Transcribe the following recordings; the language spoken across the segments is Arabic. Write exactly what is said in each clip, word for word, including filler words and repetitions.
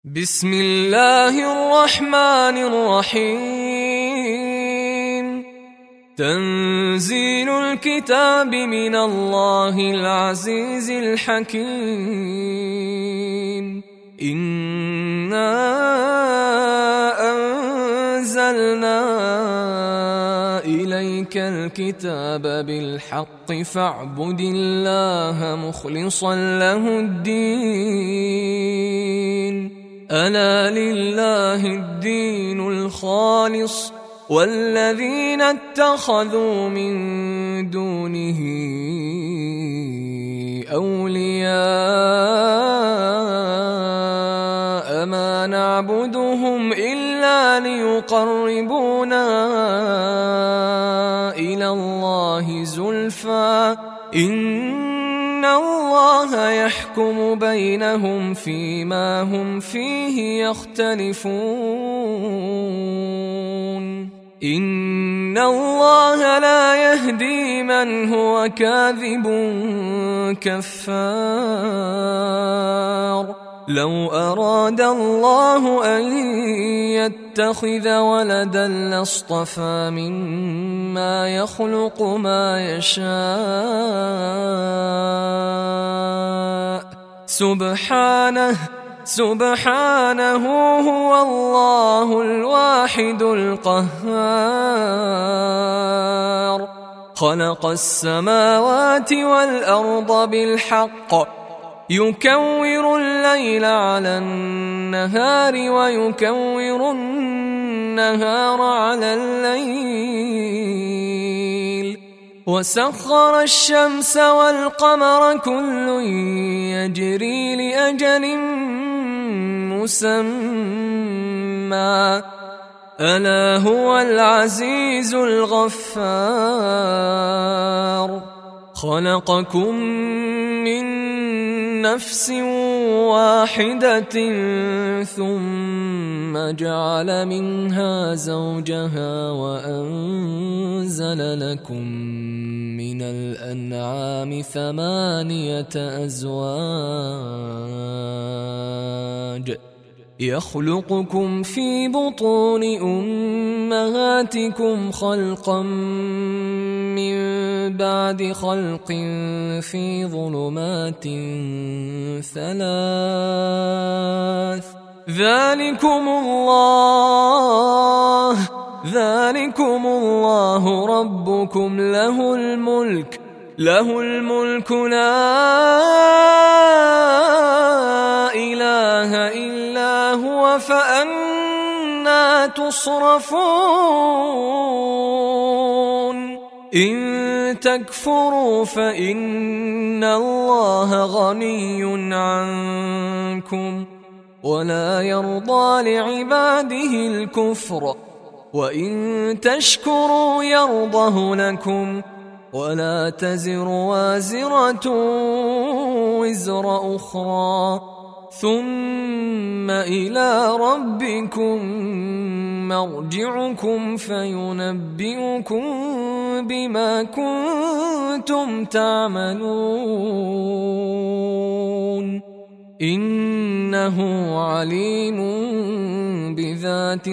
بسم الله الرحمن الرحيم. تنزيل الكتاب من الله العزيز الحكيم. إنا أنزلنا إليك الكتاب بالحق فاعبد الله مخلصا له الدين. ألا لله الدين الخالص والذين اتخذوا من دونه أولياء ما نعبدهم إلا ليقربونا إلى الله زلفى إن الله يحكم بينهم فيما هم فيه يختلفون. إن الله لا يهدي من هو كاذب كفار. لو أراد الله أن يتخذ ولدا لاصطفى مما يخلق ما يشاء سبحانه سبحانه هو الله الواحد القهار. خلق السماوات والأرض بالحق يكور الليل على النهار ويكور النهار على الليل وسخر الشمس والقمر كل يجري لأجل مسمى ألا هو العزيز الغفار. خلقكم من نفس واحدة ثم جعل منها زوجها وأنزل لكم من الأنعام ثمانية أزواج يخلقكم في بطون أمهاتكم خلقا من بعد خلق في ظلمات ثلاث ذلكم الله ذلكم الله ربكم له الملك له الملك لا إله إلا هو فأنى تصرفون. إن تكفروا فإن الله غني عنكم ولا يرضى لعباده الكفر وإن تشكروا يرضه لكم ولا تزر وازرة وزر أخرى ثم إلى ربكم مرجعكم فينبئكم بما كنتم تعملون إنه عليم بذات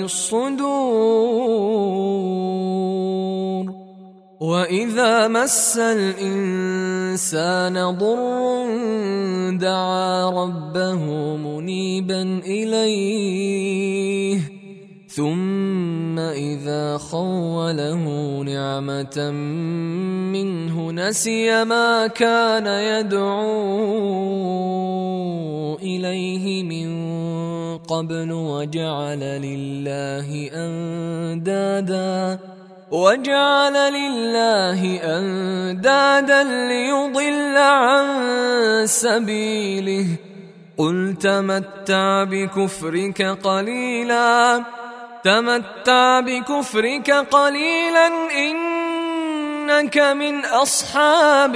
الصدور. وإذا مس الإنسان ضر دعا ربه منيبا إليه ثم إذا خوله نعمة منه نسي ما كان يدعو إليه من قبل وجعل لله أندادا وجعل لله أندادا ليضل عن سبيله قل تمتع بكفرك قليلا تمتع بكفرك قليلا إنك من أصحاب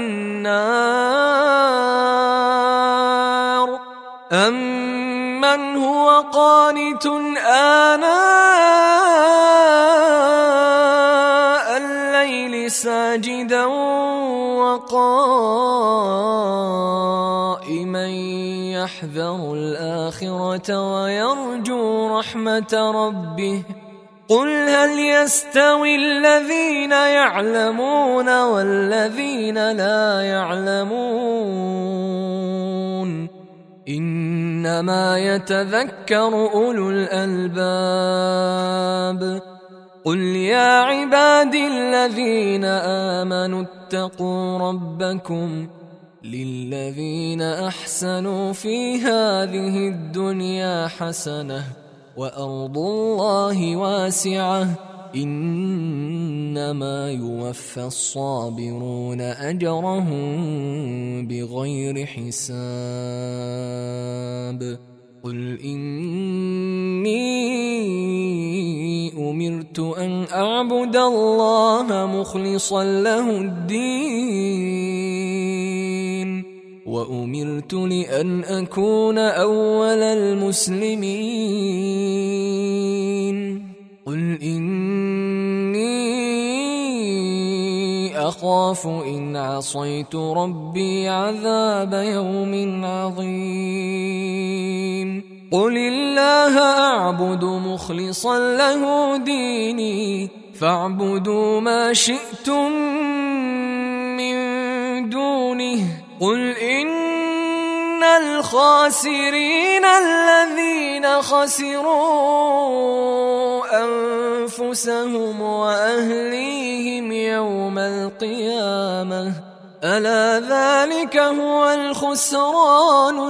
النار. أمن هو قانت آناء الليل ساجدا وقائما يحذر الآخرة ويرجو رحمة ربه قل هل يستوي الذين يعلمون والذين لا يعلمون إنما يتذكر أولو الألباب قل يا عبادي الذين آمنوا اتقوا ربكم للذين أحسنوا في هذه الدنيا حسنة وأرض الله واسعة إنما يوفى الصابرون أجرهم بغير حساب قل إني أمرت أن أعبد الله مخلصا له الدين وأمرت لأن أكون أول المسلمين قل إني أخاف إن عصيت ربي عذاب يوم عظيم قل الله أعبد مخلصا له ديني فاعبدوا ما شئتم من دونه قل إن الخاسرين الذين خسروا أنفسهم وأهليهم يوم القيامة ألا ذلك هو الخسران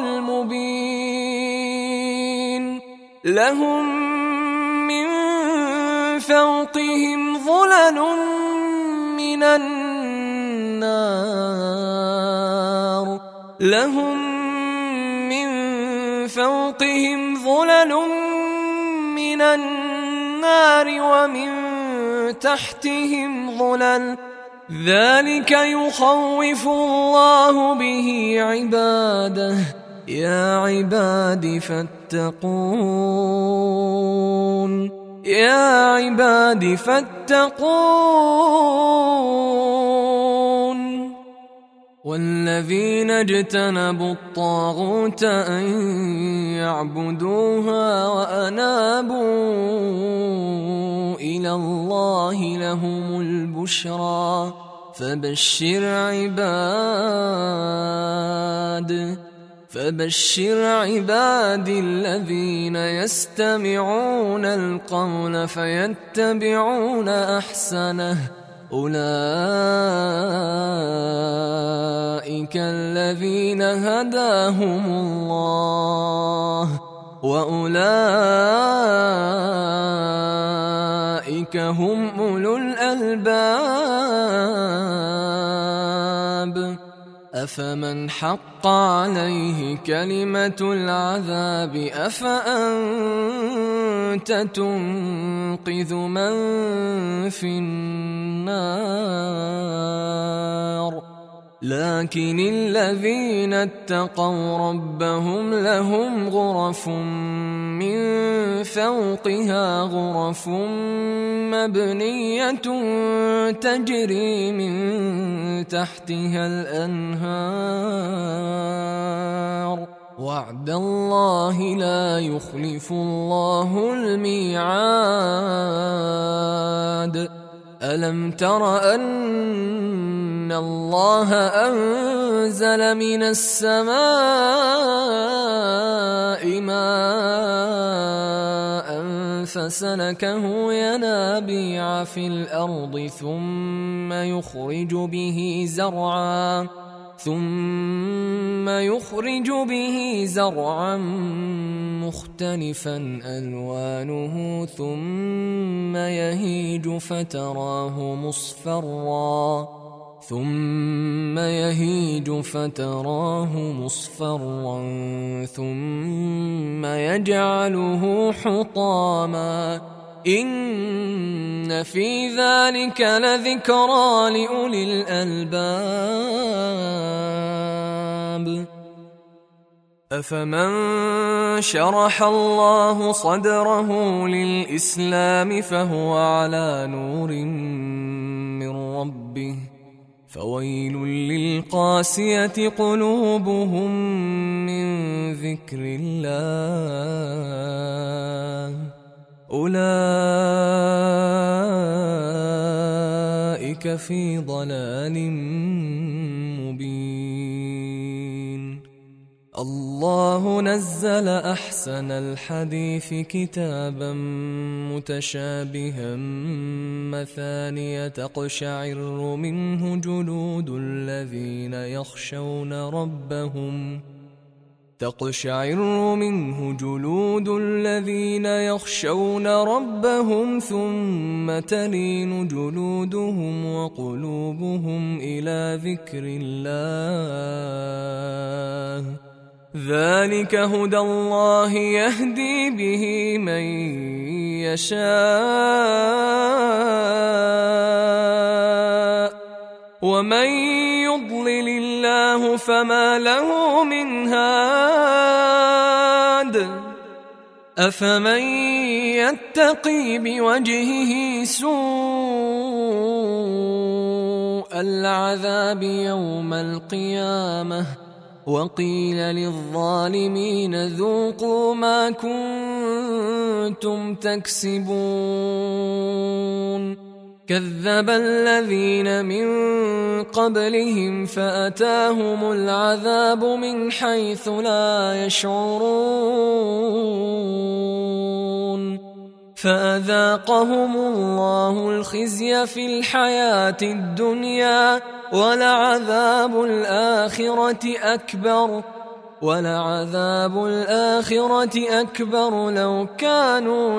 المبين لهم من فوقهم ظلل من النار لهم من فوقهم ظلل من النار ومن تحتهم ظلل ذلك يخوف الله به عباده يا عباد فاتقون يا عباد فاتقون والذين اجتنبوا الطاغوت أن يعبدوها وأنابوا إلى الله لهم البشرى فبشر عباد فبشر عبادي الذين يستمعون القول فيتبعون أحسنه أولئك الذين هداهم الله وأولئك هم أولو الألباب أفمن حق عليه كلمة العذاب أفأنت تنقذ من في النار لكن الذين اتقوا ربهم لهم غرف من فوقها غرف مبنية تجري من تحتها الأنهار وعد الله لا يخلف الله الميعاد ألم تر أن الله أنزل من السماء ماء فسلكه ينابيع في الأرض ثم يخرج به زرعا ثم يخرج به زرعا مختلفا ألوانه ثم يهيج فتراه مصفرا ثم يهيج فتراه مصفرا ثم يجعله حطاما إن في ذلك لذكرى لأولي الألباب أفمن شرح الله صدره للإسلام فهو على نور من ربه فويل للقاسية قلوبهم من ذكر الله أولئك في ضلال مبين. الله نزل أحسن الحديث كتابا متشابها مثانية تقشعر منه جلود الذين يخشون ربهم تقشعر منه جلود الذين يخشون ربهم ثم تلين جلودهم وقلوبهم إلى ذكر الله ذلك هدى الله يهدي به من يشاء ومن يضلل الله فما له من هاد أفمن يتقي بوجهه سوء العذاب يوم القيامة وقيل للظالمين ذوقوا ما كنتم تكسبون كذب الذين من قبلهم فأتاهم العذاب من حيث لا يشعرون فأذاقهم الله الخزي في الحياة الدنيا ولعذاب الآخرة أكبر ولعذاب الآخرة أكبر لو كانوا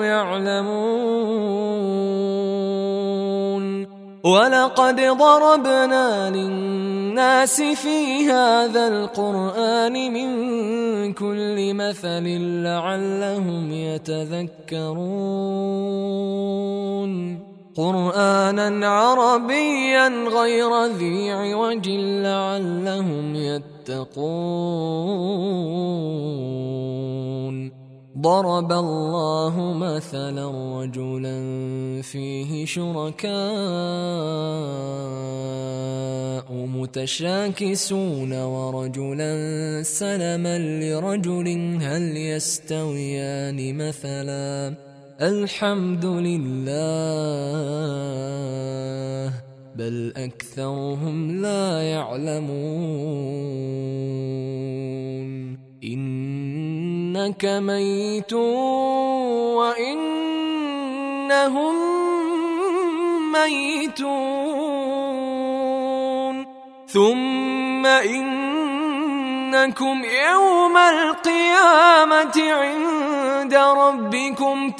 يعلمون ولقد ضربنا للناس في هذا القرآن من كل مثل لعلهم يتذكرون قرآنا عربيا غير ذي عوج لعلهم يتقون ضرب الله مثلا رجلا فيه شركاء متشاكسون ورجلا سلما لرجل هل يستويان مثلا الحمد لله بل أكثرهم لا يعلمون إنك ميت وإنهم ميتون ثم إنكم يوم القيامة عند ربكم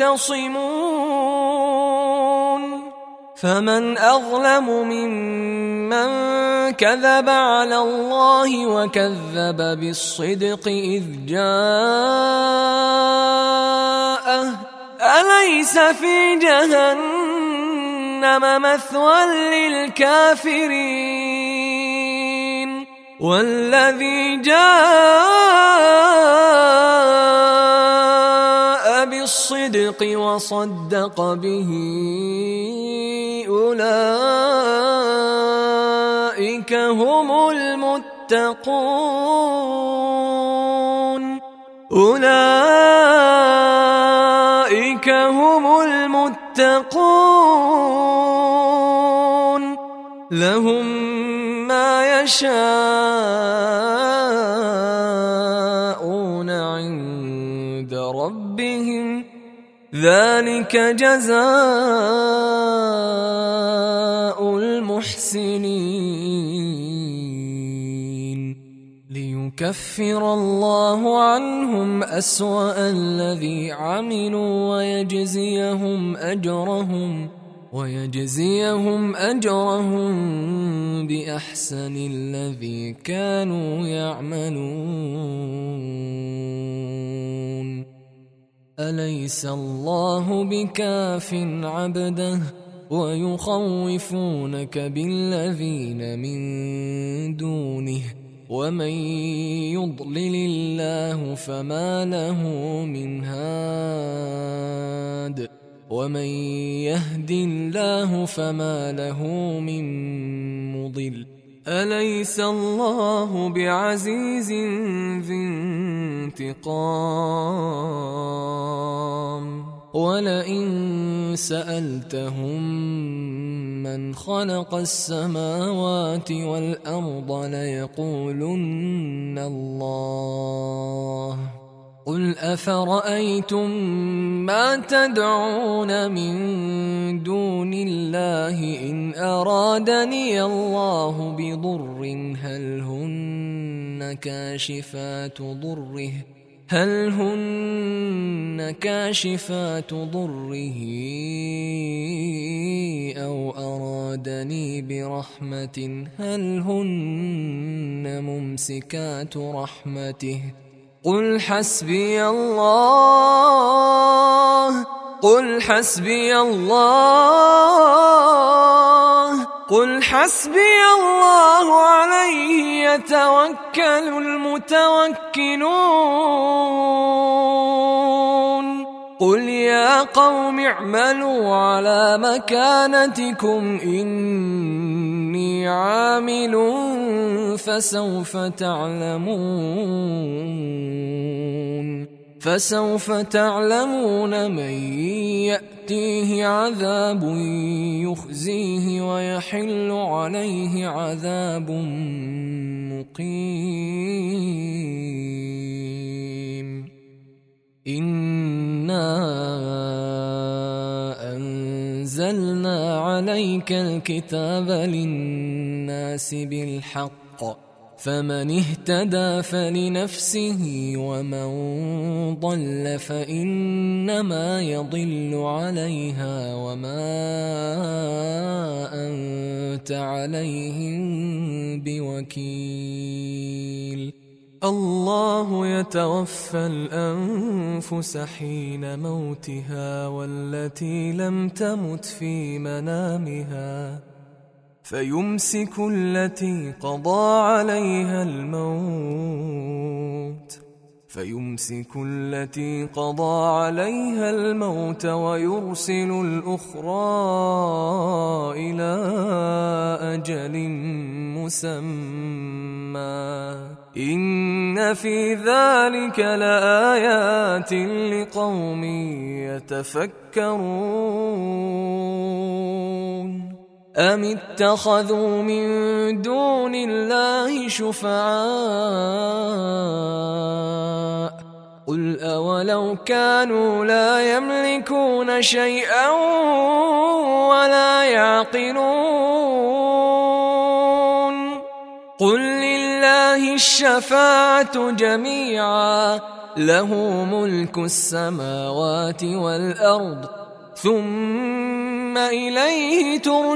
تختصمون فمن أظلم ممن كذب على الله وكذب بالصدق إذ جاءه أليس في جهنم مثوى للكافرين والذي جاء بالصدق وصدق به أولئك هم المتقون أولئك هم المتقون لهم ما يشاءون عند ربهم ذلك جزاء المحسنين ليكفر الله عنهم أسوأ الذي عملوا ويجزيهم أجرهم ويجزيهم أجرهم بأحسن الذي كانوا يعملون أليس الله بكاف عبده ويخوفونك بالذين من دونه ومن يضلل الله فما له من هاد ومن يهد الله فما له من يضل أليس الله بعزيز ذي انتقام ولئن سألتهم من خلق السماوات والأرض ليقولن الله قل أفرأيتم ما تدعون من دون الله إن أرادني الله بضر هل هن كاشفات ضره هل هن كاشفات ضره أو أرادني برحمة هل هن ممسكات رحمته قل حسبي الله قل حسبي الله قل حسبي الله عليه يتوكل المتوكلون قل يا قوم اعملوا على مكانتكم إني عامل فسوف تعلمون فسوف تعلمون من يأتيه عذاب يخزيه ويحل عليه عذاب مقيم إنا أنزلنا عليك الكتاب للناس بالحق فمن اهتدى فلنفسه ومن ضل فإنما يضل عليها وما أنت عليهم بوكيل الله يتوفى الأنفس حين موتها والتي لم تمت في منامها فيمسك التي قضى عليها الموت فيمسك التي قضى عليها الموت ويرسل الأخرى إلى أجل مسمى إن في ذلك لآيات لقوم يتفكرون أم اتخذوا من دون الله شفعاء قل أولو كانوا لا يملكون شيئا ولا يعقلون قل لله الشفاعة جميعا له ملك السماوات والأرض ثم إليه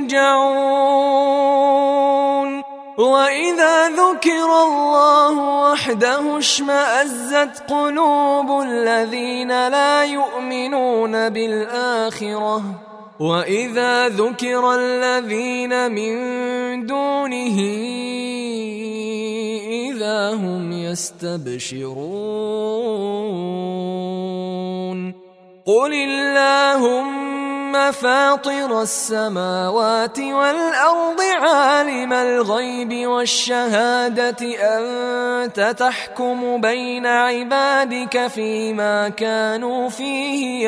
ترجعون وإذا ذكر الله وحده اشمأزت قلوب الذين لا يؤمنون بالآخرة وإذا ذكر الذين من دونه إذا هم يستبشرون قل اللهم فاطر السماوات والأرض عالم الغيب والشهادة أنت تحكم بين عبادك فيما كانوا فيه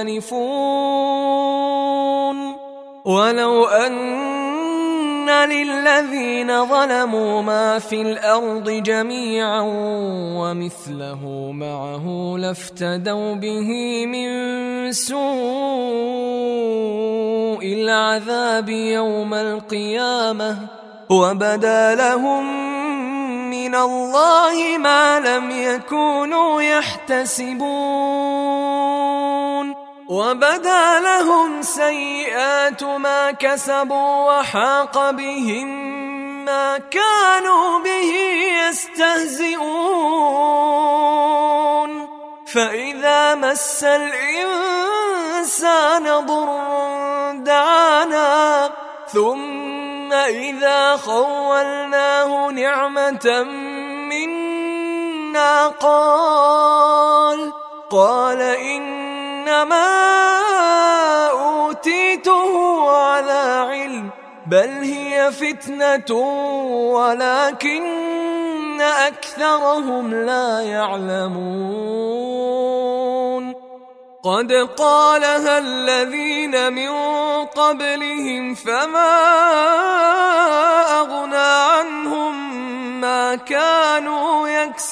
يختلفون ولو أن للذين ظلموا ما في الأرض جميعا ومثله معه لافتدوا به من سوء العذاب يوم القيامة وبدا لهم من الله ما لم يكونوا يحتسبون وبدا لهم سيئات ما كسبوا وحاق بهم ما كانوا به يستهزئون فإذا مس الإنسان ضر دعانا ثم إذا خولناه نعمة منا قال قال إنما أوتيته على علم بل هي فتنة ولكن أكثرهم لا يعلمون قد قالها الذين من قبلهم فما أغنى عنهم ما كانوا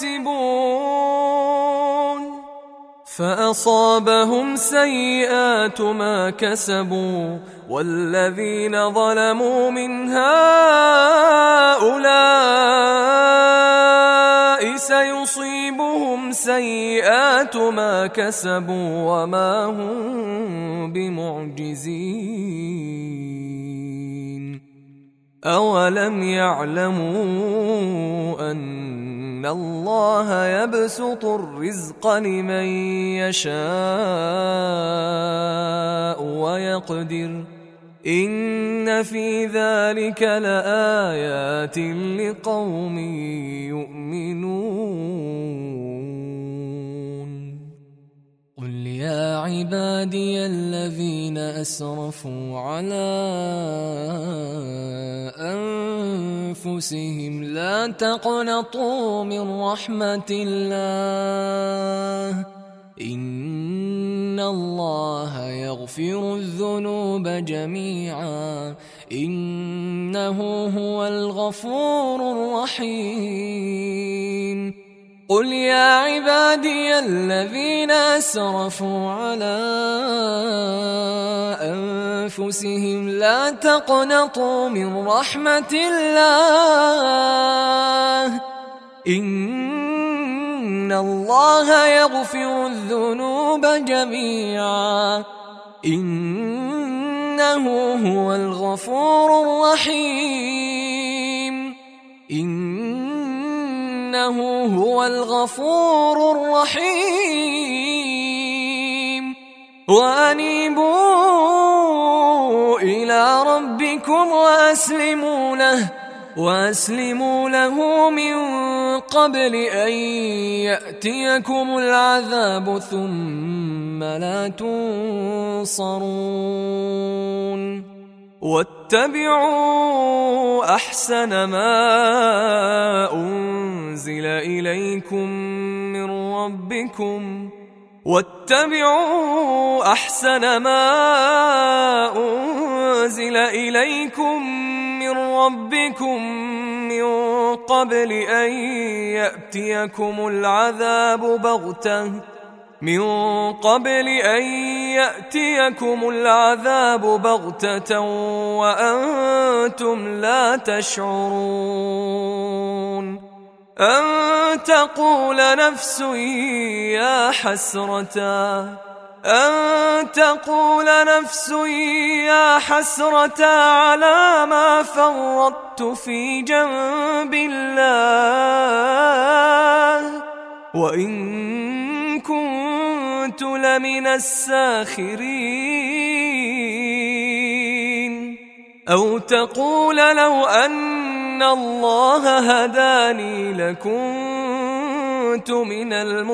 يكسبون فأصابهم سيئات ما كسبوا والذين ظلموا من هؤلاء سيصيبهم سيئات ما كسبوا وما هم بمعجزين أولم يعلموا أن الله يبسط الرزق لمن يشاء ويقدر إن في ذلك لآيات لقوم يؤمنون قل يا عبادي الذين أسرفوا على أنفسهم لا تقنطوا من رحمة الله إن الله يغفر الذنوب جميعا إنه هو الغفور الرحيم قل يا عبادي الذين أسرفوا على أنفسهم لا تقنطوا من رحمة الله إن الله يغفر الذنوب جميعا إنه هو الغفور الرحيم إنه هو الغفور الرحيم وأنيبوا إلى ربكم وأسلموا له وأسلموا له من قبل أن يأتيكم العذاب ثم لا تنصرون واتبعوا أحسن ما أنزل إليكم من ربكم واتبعوا أحسن ما أنزل إليكم من ربكم من قبل أن يأتيكم العذاب بغتة من قبل أن يأتيكم العذاب بغتة وأنتم لا تشعرون أن تقول نفس يا حسرة أن تقول نفس يا حسرة على ما فرطت في جنب الله وإن كنت لمن الساخرين أو تقول لو أن الله هداني لكنت من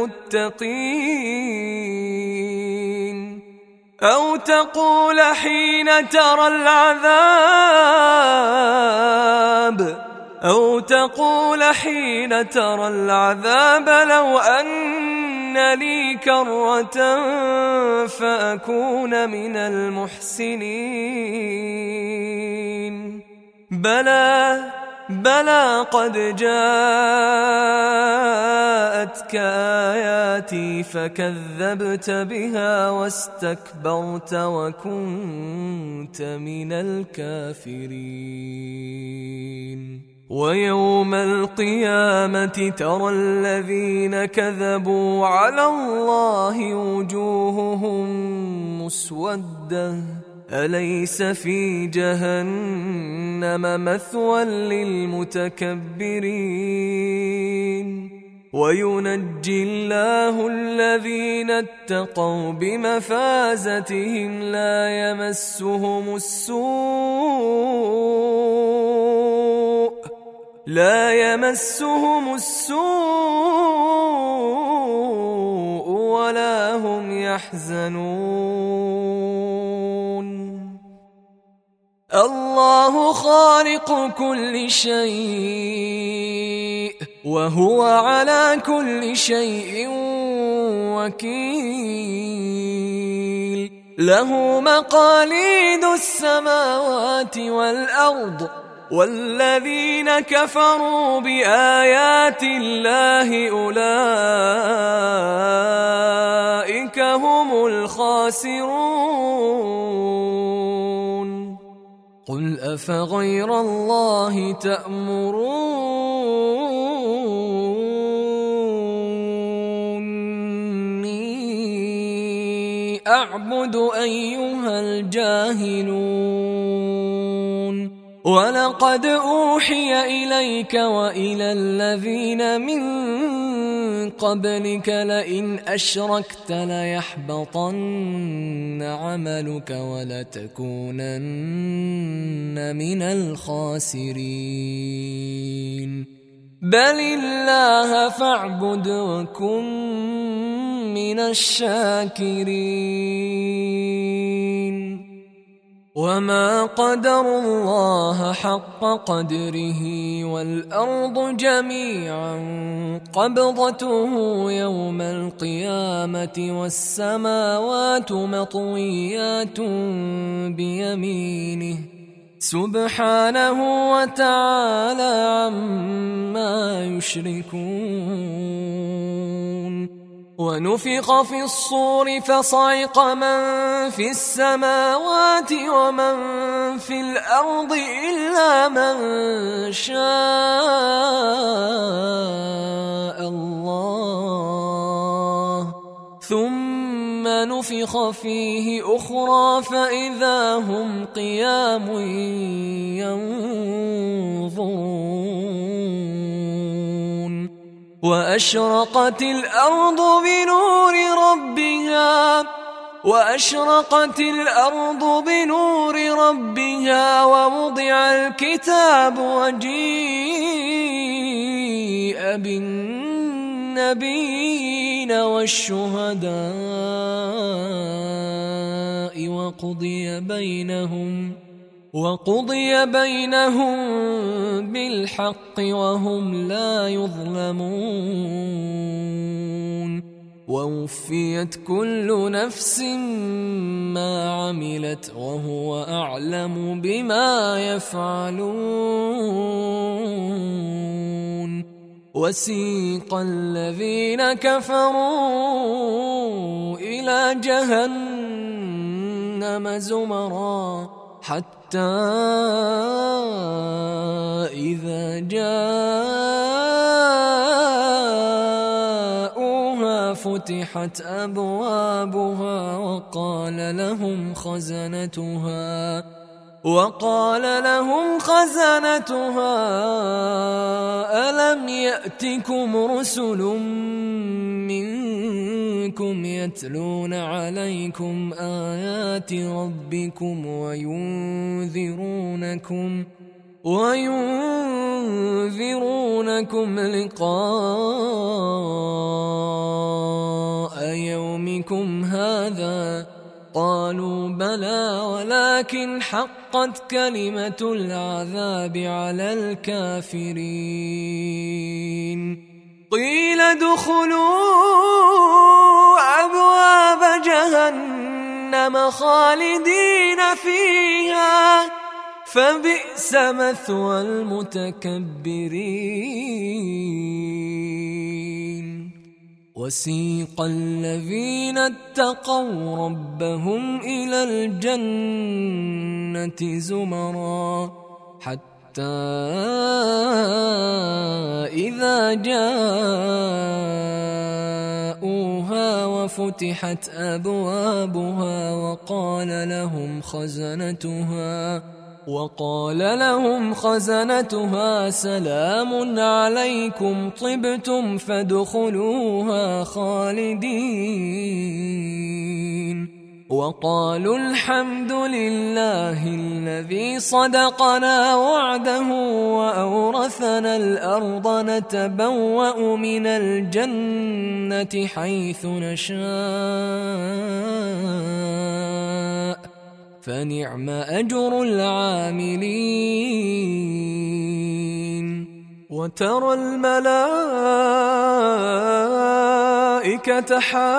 المتقين أو تقول حين ترى العذاب أو تقول حين ترى العذاب لو أن لي كرة فأكون من المحسنين بلى بلى قد جاءتك آياتي فكذبت بها واستكبرت وكنت من الكافرين ويوم القيامة ترى الذين كذبوا على الله وجوههم مسودة أليس في جهنم مثوى للمتكبرين وينجي الله الذين اتقوا بمفازتهم لا يمسهم السوء لا يمسهم السوء ولا هم يحزنون الله خالق كل شيء وهو على كل شيء وكيل. له مقاليد السماوات والأرض والذين كفروا بآيات الله أولئك هم الخاسرون. قل أفغير الله تأمروني أعبد أيها الجاهلون؟ ولقد أوحي إليك وإلى الذين من قبلك لئن أشركت ليحبطن عملك ولتكونن من الخاسرين. بل الله فاعبد وكن من الشاكرين. وما قدروا الله حق قدره والأرض جميعا قبضته يوم القيامة والسماوات مطويات بيمينه سبحانه وتعالى عما يشركون. ونفخ في الصور فصعق من في السماوات ومن في الأرض إلا من شاء الله ثم نفخ فيه أخرى فإذا هم قيام ينظرون. وأشرقت الأرض بنور ربها وأشرقت الأرض بنور ربها ووضع الكتاب وجيء بالنبيين والشهداء وقضي بينهم وقضي بينهم بالحق وهم لا يظلمون. ووفيت كل نفس ما عملت وهو أعلم بما يفعلون. وسيق الذين كفروا إلى جهنم زمرا حتى إذا جاءوها فتحت أبوابها وقال لهم خزنتها وقال لهم خزنتها ألم يأتكم رسل منكم يتلون عليكم آيات ربكم وينذرونكم وينذرونكم لقاء يومكم هذا؟ قالوا بلى ولكن حقت كلمة العذاب على الكافرين. قيل ادخلوا أبواب جهنم خالدين فيها فبئس مثوى المتكبرين. وسيق الذين اتقوا ربهم إلى الجنة زمرا حتى إذا جاءوها وفتحت أبوابها وقال لهم خزنتها وقال لهم خزنتها سلام عليكم طبتم فادخلوها خالدين. وقالوا الحمد لله الذي صدقنا وعده وأورثنا الأرض نتبوأ من الجنة حيث نشاء فنعم أجر العاملين. وترى الملائكة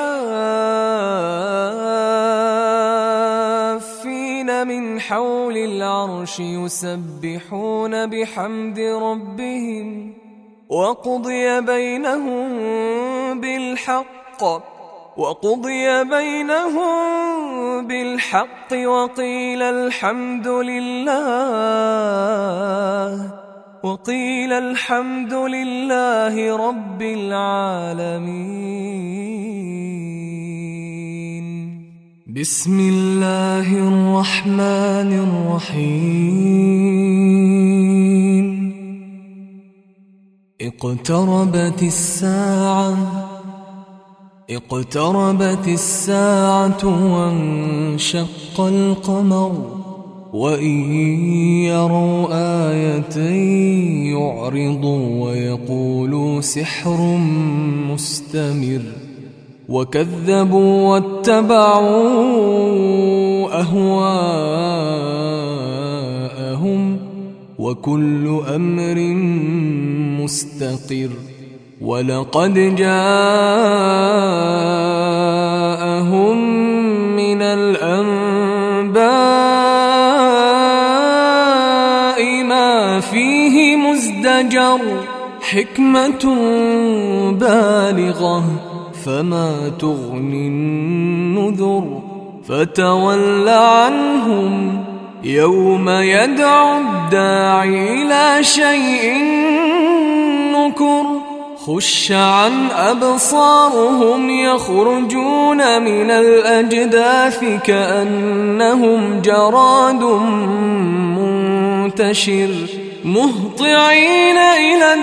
حافين من حول العرش يسبحون بحمد ربهم وقضي بينهم بالحق وقضي بينهم بالحق وقيل الحمد لله وقيل الحمد لله رب العالمين. بسم الله الرحمن الرحيم. اقتربت الساعة اقتربت الساعة وانشق القمر وإن يروا آية يعرضوا ويقولوا سحر مستمر وكذبوا واتبعوا أهواءهم وكل أمر مستقر ولقد جاءهم من الأنباء ما فيه مزدجر حكمة بالغة فما تغني النذر فتول عنهم يوم يدعو الداعي إلى شيء نكر خش عن أبصارهم يخرجون من الأجداث كأنهم جراد منتشر مهطعين إلى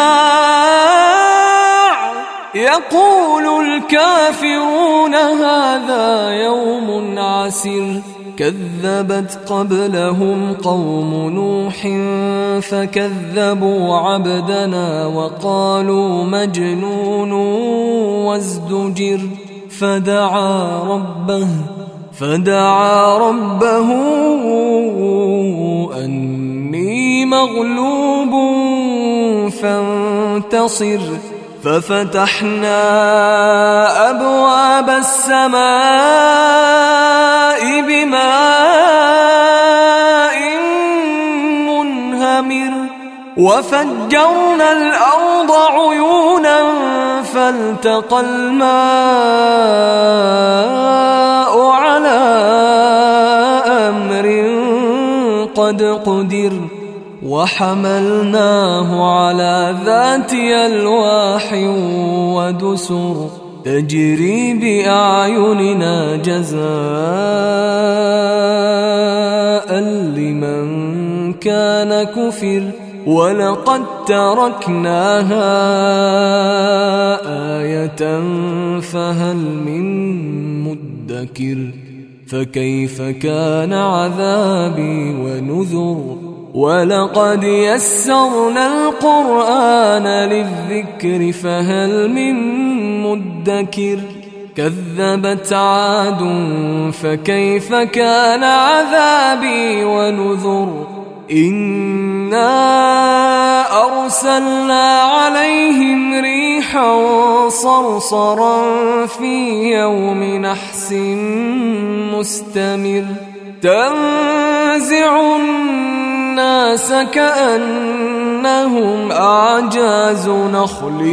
الداع يقول الكافرون هذا يوم عسر كذبت قبلهم قوم نوح فكذبوا عبدنا وقالوا مجنون وازدجر فدعا ربه فدعا ربه أني مغلوب فانتصر ففتحنا أبواب السماء بماء منهمر وفجرنا الأرض عيونا فالتقى الماء على أمر قد قدر وحملناه على ذات ألواح ودسر تجري بأعيننا جزاء لمن كان كفر ولقد تركناها آية فهل من مدكر فكيف كان عذابي ونذر ولقد يسرنا القرآن للذكر فهل من مدكر كذبت عاد فكيف كان عذابي ونذر إنا أرسلنا عليهم ريحا صرصرا في يوم نحس مستمر تنزع الناس كأنهم أعجاز نخل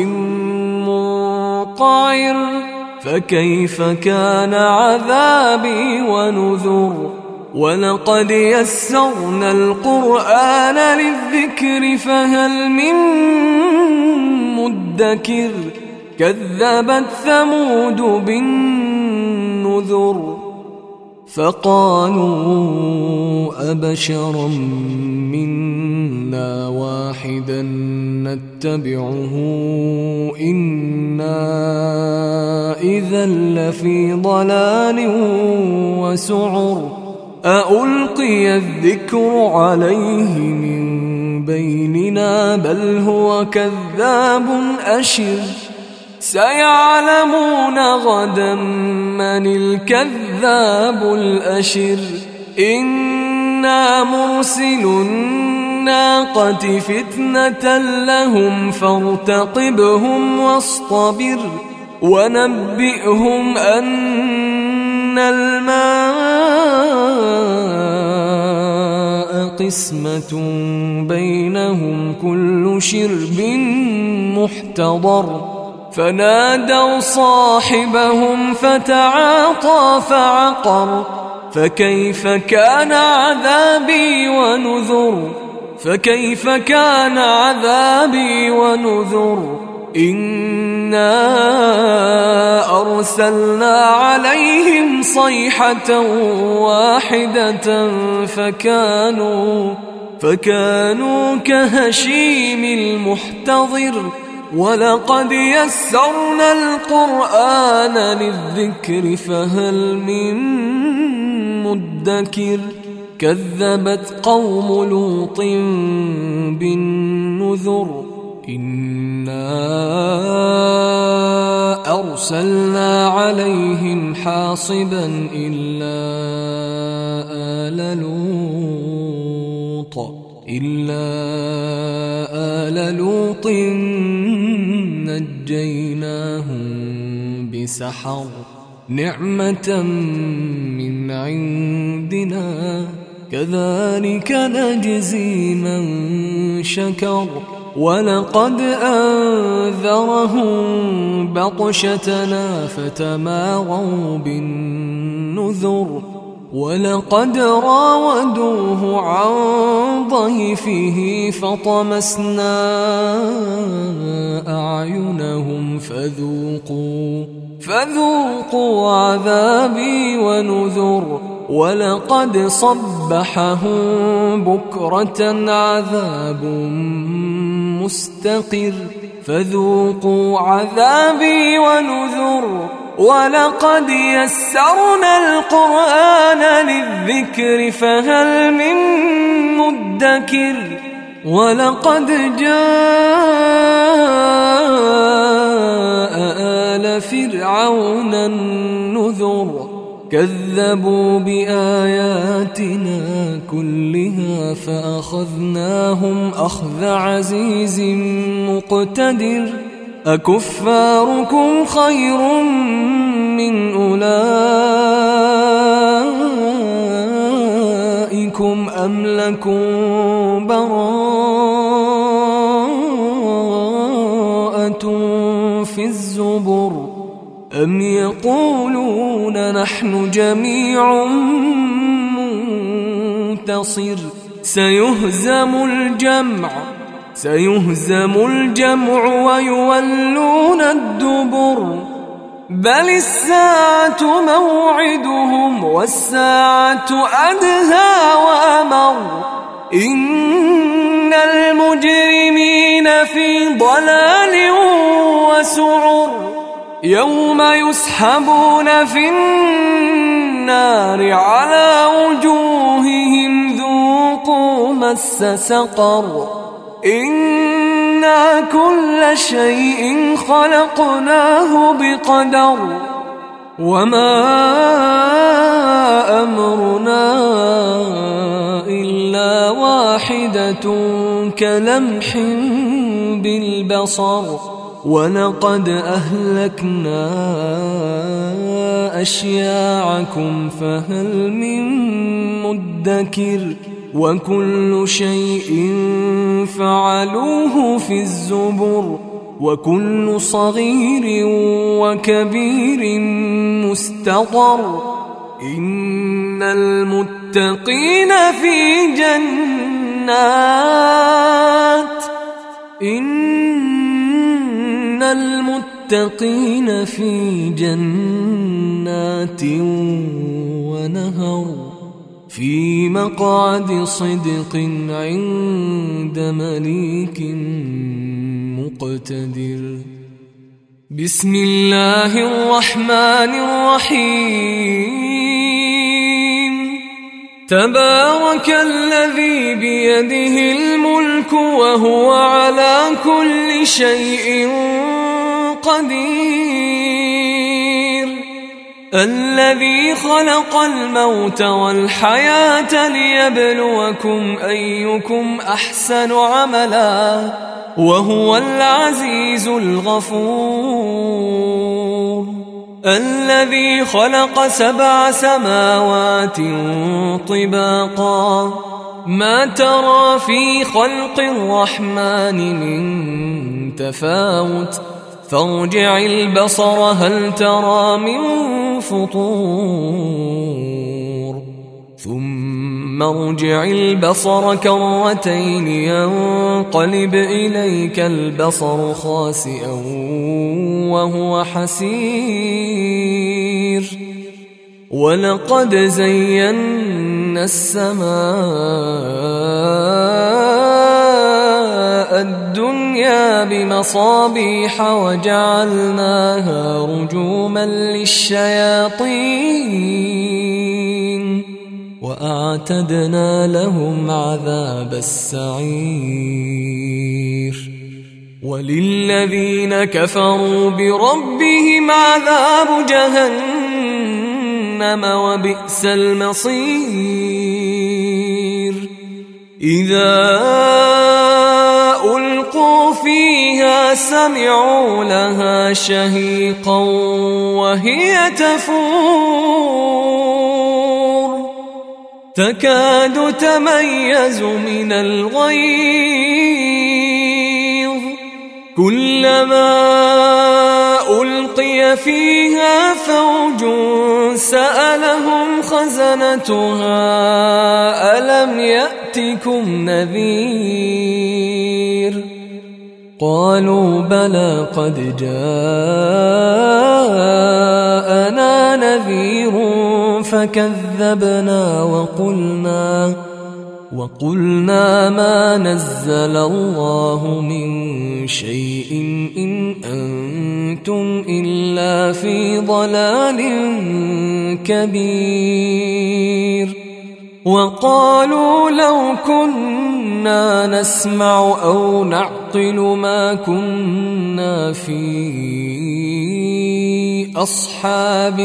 منقعر فكيف كان عذابي ونذر ولقد يسرنا القرآن للذكر فهل من مدكر كذبت ثمود بالنذر فقالوا أبشرا منا واحدا نتبعه إنا إذا لفي ضلال وسعر أألقي الذكر عليه من بيننا بل هو كذاب أشر سيعلمون غدا من الكذاب الأشر إنا مرسل الناقة فتنة لهم فارتقبهم واصطبر ونبئهم أن الماء قسمة بينهم كل شرب محتضر فنادوا صاحبهم فتعاطى فعقر فكيف كان عذابي ونذر فكيف كان عذابي ونذر إنا أرسلنا عليهم صيحة واحدة فكانوا فكانوا كهشيم المحتضر ولقد يسرنا القرآن للذكر فهل من مدكر كذبت قوم لوط بالنذر إنا أرسلنا عليهم حاصبا إلا آل لوط إلا آل لوط نجيناهم بسحر نعمة من عندنا كذلك نجزي من شكر ولقد أنذرهم بطشتنا فتماروا بالنذر ولقد راودوه عن ضيفه فطمسنا أعينهم فذوقوا فذوقوا عذابي ونذر ولقد صبحهم بكرة عذاب مستقر فذوقوا عذابي ونذر ولقد يسرنا القرآن للذكر فهل من مدكر ولقد جاء آل فرعون النذر كذبوا بآياتنا كلها فأخذناهم أخذ عزيز مقتدر أكفاركم خير من أولئكم أم لكم براءة في الزبر أم يقولون نحن جميع منتصر سيهزم الجمع سيهزم الجمع ويولون الدبر بل الساعة موعدهم والساعة أدهى وأمر إن المجرمين في ضلال وسعر يوم يسحبون في النار على وجوههم ذوقوا مس سقر إنا كل شيء خلقناه بقدر وما أمرنا إلا واحدة كلمح بالبصر ولقد أهلكنا أشياعكم فهل من مدكر وكل شيء فعلوه في الزبر وكل صغير وكبير مستطر إن المتقين في جنات إن المتقين في جنات ونهر في مقعد صدق عند مليك مقتدر بسم الله الرحمن الرحيم تبارك الذي بيده الملك وهو على كل شيء قدير الذي خلق الموت والحياة ليبلوكم أيكم أحسن عملا وهو العزيز الغفور. الذي خلق سبع سماوات طباقا ما ترى في خلق الرحمن من تفاوت فارجع البصر هل ترى من فطور ثم ارجع البصر كرتين ينقلب إليك البصر خاسئا وهو حسير ولقد زينا السماء الدنيا بمصابيح وجعلناها رجوما للشياطين وأعتدنا لهم عذاب السعير وللذين كفروا بربهم عذاب جهنم وبئس المصير. إذا ألقوا فيها سمعوا لها شهيقا وهي تفور تكاد تميز من الغيظ كلما ألقي فيها فوج سألهم خزنتها ألم يأتكم نذير قالوا بلى قد جاءنا نذير فكذبنا وقلنا وقلنا ما نزل الله من شيء إن أنتم إلا في ضلال كبير. وقالوا لو كنا نسمع أو نعقل ما كنا في أصحاب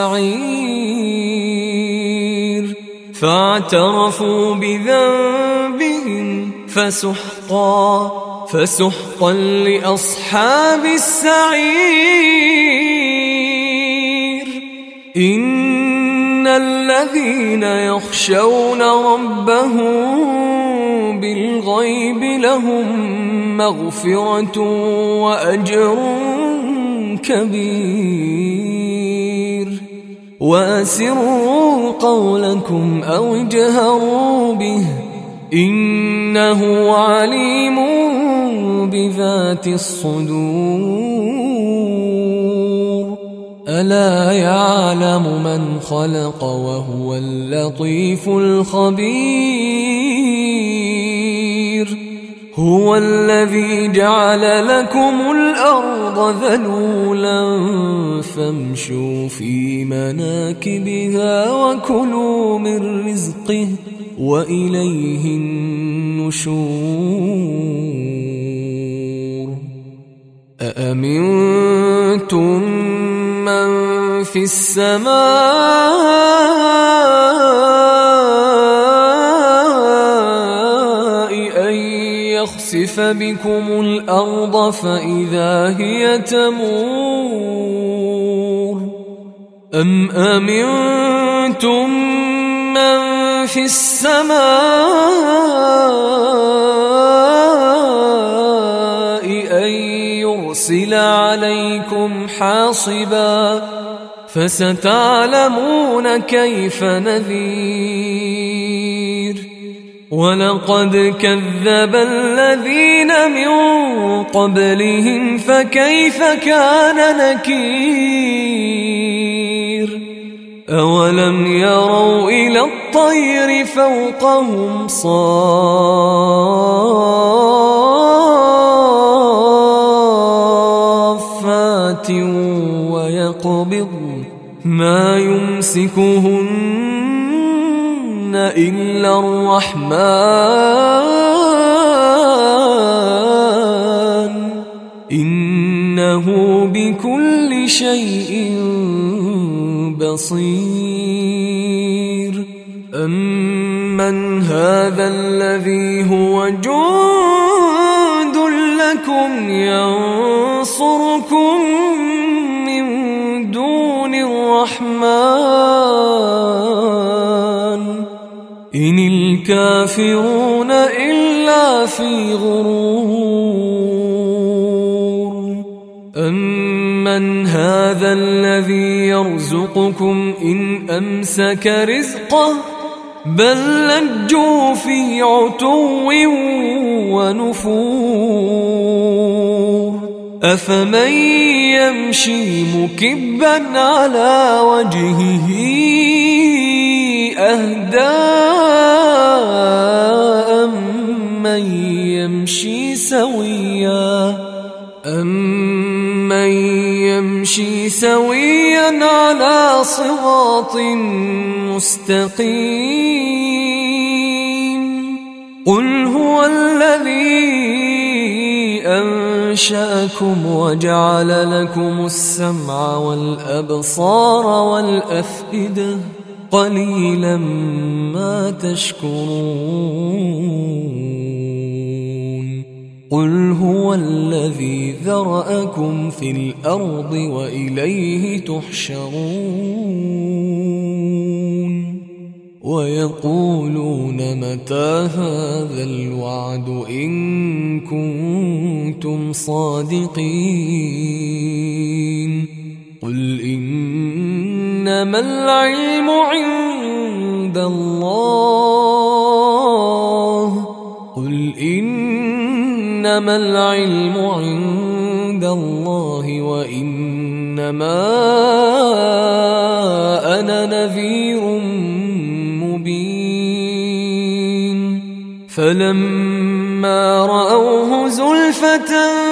السعير فاعترفوا بذنبهم فسحقا فسحقا لأصحاب السعير. إن الذين يخشون ربهم بالغيب لهم مغفرة وأجر كبير. وأسروا قولكم أو اجهروا به إنه عليم بذات الصدور. ألا يعلم من خلق وهو اللطيف الخبير. هو الذي جعل لكم الأرض ذلولا فامشوا في مناكبها وكلوا من رزقه وإليه النشور. أأمنتم من في السماء أن يخسف بكم الأرض فإذا هي تمور أم أمنتم من في السماء أن يرسل عليكم حاصبا فستعلمون كيف نذير. ولقد كذب الذين من قبلهم فكيف كان نكير. أولم يروا إلى الطير فوقهم صافات ويقبضن ما يمسكهن إلا الرحمن إنه بكل شيء بصير أمن هذا الذي هو جند لكم ينصركم من دون الرحمن إن الكافرون إلا في غرور أمن هذا الذي يرزقكم إن أمسك رزقه بل لجوا في عتو ونفور أفمن يمشي مكبا على وجهه أهدى أمن يمشي سويا أمن يمشي سويا على صراط مستقيم قل هو الذي أنشأكم وجعل لكم السمع والأبصار والأفئدة قليلا ما تشكرون قل هو الذي ذرأكم في الأرض وإليه تحشرون ويقولون متى هذا الوعد إن كنتم صادقين قل إنما العلم عند الله قل إنما العلم عند الله وإنما أنا نذير مبين فلما رأوه زلفة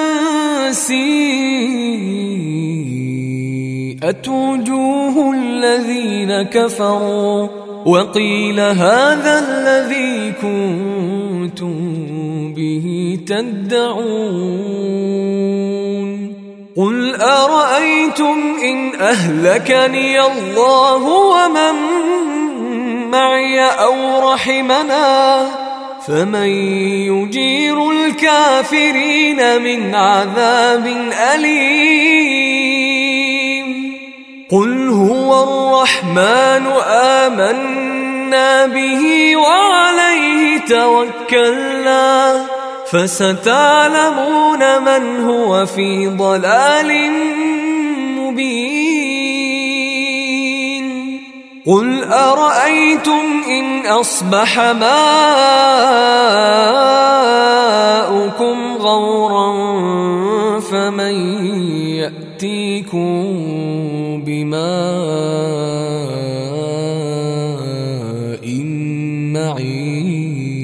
سيئت وجوه الذين كفروا وقيل هذا الذي كنتم به تدعون قل أرأيتم إن أهلكني الله ومن معي أو رحمنا فمن يجير الكافرين من عذاب أليم قل هو الرحمن آمنا به وعليه توكلنا فستعلمون من هو في ضلال مبين قل أرأيتم إن أصبح ماؤكم غورا فمن يأتيكم بماء معين